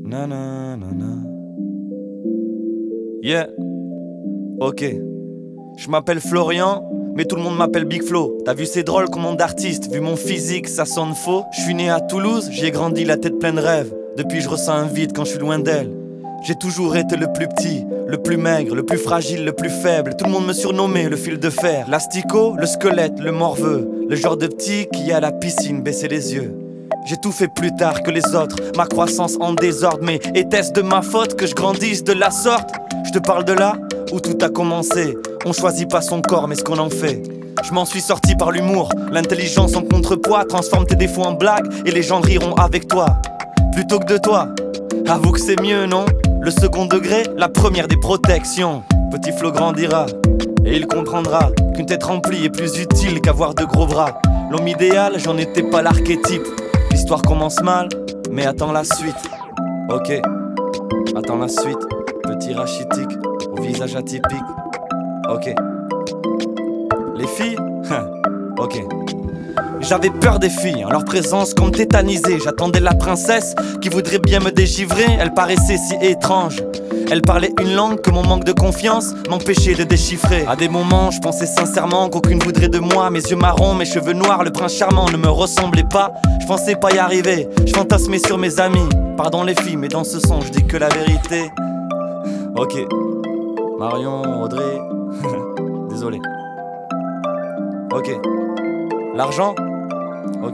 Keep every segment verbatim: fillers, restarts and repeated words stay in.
Nanana. Yeah. Ok. Je m'appelle Florian, mais tout le monde m'appelle Big Flo. T'as vu, c'est drôle comme nom d'artiste. Vu mon physique, ça sonne faux. Je suis né à Toulouse, j'y ai grandi la tête pleine de rêves. Depuis, je ressens un vide quand je suis loin d'elle. J'ai toujours été le plus petit, le plus maigre, le plus fragile, le plus faible. Tout le monde me surnommait le fil de fer. L'asticot, le squelette, le morveux. Le genre de petit qui à la piscine baissait les yeux. J'ai tout fait plus tard que les autres, ma croissance en désordre. Mais était-ce de ma faute que je grandisse de la sorte? Je te parle de là où tout a commencé. On choisit pas son corps mais ce qu'on en fait. Je m'en suis sorti par l'humour. L'intelligence en contrepoids transforme tes défauts en blagues et les gens riront avec toi plutôt que de toi. Avoue que c'est mieux, non? Le second degré, la première des protections. Petit Flo grandira et il comprendra qu'une tête remplie est plus utile qu'avoir de gros bras. L'homme idéal, j'en étais pas l'archétype. L'histoire commence mal, mais attends la suite. Ok, attends la suite. Petit rachitique, au visage atypique. Ok. Les filles? Ok. J'avais peur des filles, en leur présence comme tétanisée. J'attendais la princesse qui voudrait bien me dégivrer. Elle paraissait si étrange. Elle parlait une langue que mon manque de confiance m'empêchait de déchiffrer. À des moments, je pensais sincèrement qu'aucune voudrait de moi. Mes yeux marrons, mes cheveux noirs, le prince charmant ne me ressemblait pas. Je pensais pas y arriver, je fantasmais sur mes amis. Pardon les filles, mais dans ce son, je dis que la vérité. Ok. Marion, Audrey. Désolé. Ok. L'argent? Ok.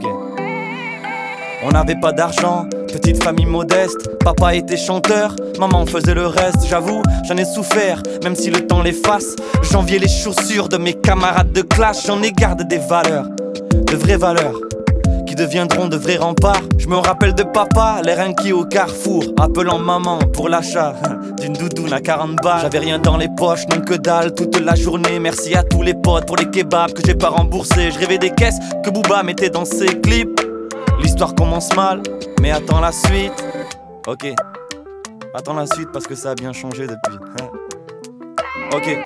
On n'avait pas d'argent, petite famille modeste. Papa était chanteur, maman faisait le reste. J'avoue, j'en ai souffert, même si le temps l'efface. J'enviais les chaussures de mes camarades de classe. J'en ai gardé des valeurs, de vraies valeurs, qui deviendront de vrais remparts. Je me rappelle de papa, l'air inquiet au carrefour, appelant maman pour l'achat d'une doudoune à quarante balles. J'avais rien dans les poches, non que dalle, toute la journée. Merci à tous les potes pour les kebabs que j'ai pas remboursés. Je rêvais des caisses que Booba mettait dans ses clips. L'histoire commence mal, mais attends la suite. Ok, attends la suite parce que ça a bien changé depuis. Ok.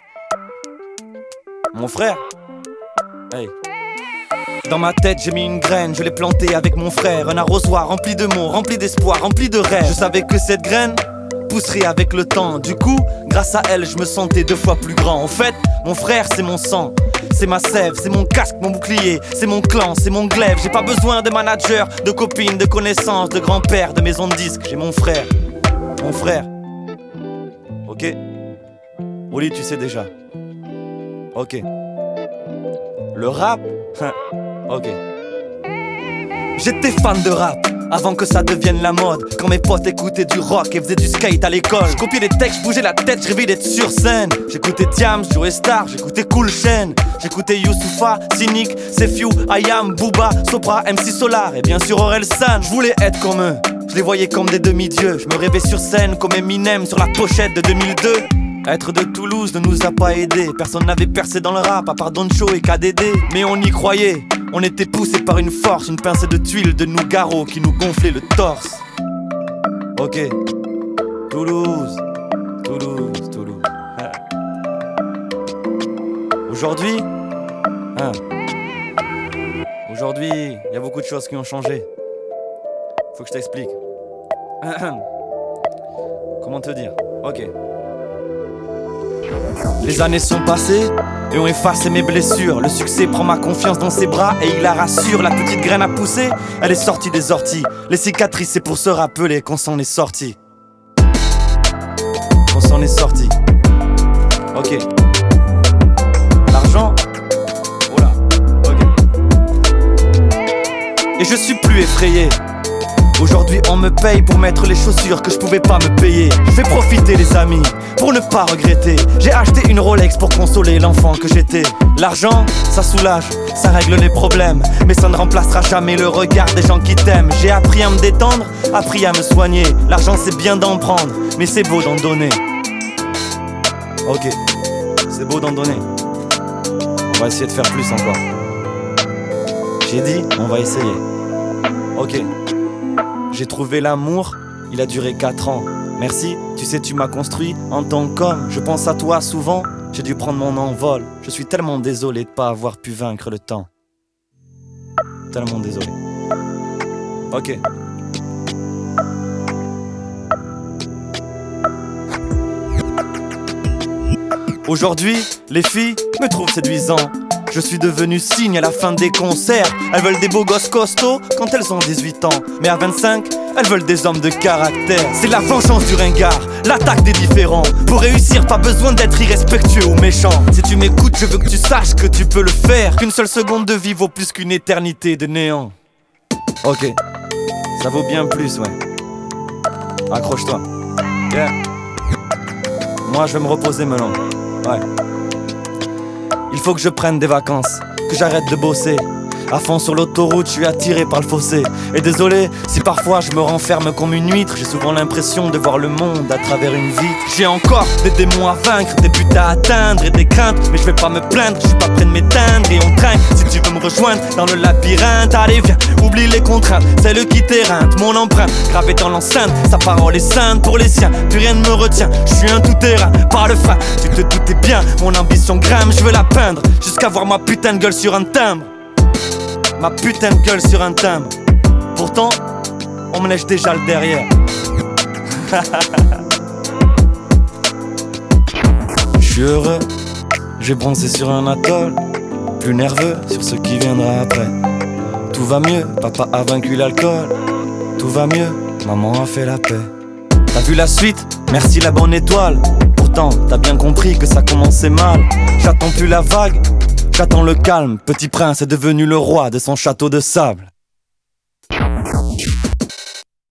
Mon frère? Hey. Dans ma tête j'ai mis une graine, je l'ai plantée avec mon frère. Un arrosoir rempli de mots, rempli d'espoir, rempli de rêves. Je savais que cette graine pousserait avec le temps. Du coup, grâce à elle, je me sentais deux fois plus grand. En fait, mon frère c'est mon sang, c'est ma sève, c'est mon casque, mon bouclier, c'est mon clan, c'est mon glaive. J'ai pas besoin de manager, de copines, de connaissances, de grand-père, de maison de disques. J'ai mon frère, mon frère. Ok. Oli, tu sais déjà. Ok. Le rap? Ok. J'étais fan de rap avant que ça devienne la mode. Quand mes potes écoutaient du rock et faisaient du skate à l'école. Je copiais les textes, je bougeais la tête, je rêvais d'être sur scène. J'écoutais Diams, Joe Star, j'écoutais Cool Chain. J'écoutais Youssoupha, Cynic, Sefiu, Ayam, Booba, Sopra, M C Solar et bien sûr Orelsan. Je voulais être comme eux, je les voyais comme des demi-dieux. Je me rêvais sur scène comme Eminem sur la pochette de deux mille deux. Être de Toulouse ne nous a pas aidés. Personne n'avait percé dans le rap à part Doncho et K D D. Mais on y croyait, on était poussés par une force, une pincée de tuiles de Nougaro qui nous gonflait le torse. Ok. Toulouse, Toulouse, Toulouse. Ah. Aujourd'hui, ah. Aujourd'hui, il y a beaucoup de choses qui ont changé. Faut que je t'explique. Comment te dire? Ok. Les années sont passées et ont effacé mes blessures. Le succès prend ma confiance dans ses bras et il la rassure. La petite graine a poussé, elle est sortie des orties. Les cicatrices, c'est pour se rappeler qu'on s'en est sorti. Qu'on s'en est sorti. Ok. L'argent? Oh là. Ok. Et je suis plus effrayé. Aujourd'hui on me paye pour mettre les chaussures que je pouvais pas me payer. Je fais profiter les amis pour ne pas regretter. J'ai acheté une Rolex pour consoler l'enfant que j'étais. L'argent, ça soulage, ça règle les problèmes, mais ça ne remplacera jamais le regard des gens qui t'aiment. J'ai appris à me détendre, appris à me soigner. L'argent c'est bien d'en prendre, mais c'est beau d'en donner. Ok, c'est beau d'en donner. On va essayer de faire plus encore. J'ai dit, on va essayer. Ok. J'ai trouvé l'amour, il a duré quatre ans. Merci, tu sais tu m'as construit en tant qu'homme. Je pense à toi souvent, j'ai dû prendre mon envol. Je suis tellement désolé de pas avoir pu vaincre le temps. Tellement désolé. Ok. Aujourd'hui, les filles me trouvent séduisant. Je suis devenu signe à la fin des concerts. Elles veulent des beaux gosses costauds quand elles ont dix-huit ans. Mais à vingt-cinq, elles veulent des hommes de caractère. C'est la vengeance du ringard, l'attaque des différents. Pour réussir, pas besoin d'être irrespectueux ou méchant. Si tu m'écoutes, je veux que tu saches que tu peux le faire. Qu'une seule seconde de vie vaut plus qu'une éternité de néant. Ok, ça vaut bien plus, ouais. Accroche-toi. Yeah. Moi, je vais me reposer maintenant. Ouais. Il faut que je prenne des vacances, que j'arrête de bosser. À fond sur l'autoroute, je suis attiré par le fossé. Et désolé si parfois je me renferme comme une huître. J'ai souvent l'impression de voir le monde à travers une vitre. J'ai encore des démons à vaincre, des buts à atteindre et des craintes. Mais je vais pas me plaindre, je suis pas près de m'éteindre. Et on trinque, si tu veux me rejoindre dans le labyrinthe. Allez viens, oublie les contraintes, celle qui t'éreinte. Mon empreinte, gravée dans l'enceinte, sa parole est sainte pour les siens. Plus rien ne me retient, je suis un tout-terrain, pas le frein. Tu te doutais bien, mon ambition grimpe, je veux la peindre. Jusqu'à voir ma putain de gueule sur un timbre. Ma putain de gueule sur un timbre. Pourtant, on me lèche déjà le derrière. Je suis heureux, j'ai bronzé sur un atoll. Plus nerveux sur ce qui viendra après. Tout va mieux, papa a vaincu l'alcool. Tout va mieux, maman a fait la paix. T'as vu la suite? Merci la bonne étoile. Pourtant, t'as bien compris que ça commençait mal. J'attends plus la vague, j'attends le calme. Petit prince est devenu le roi de son château de sable.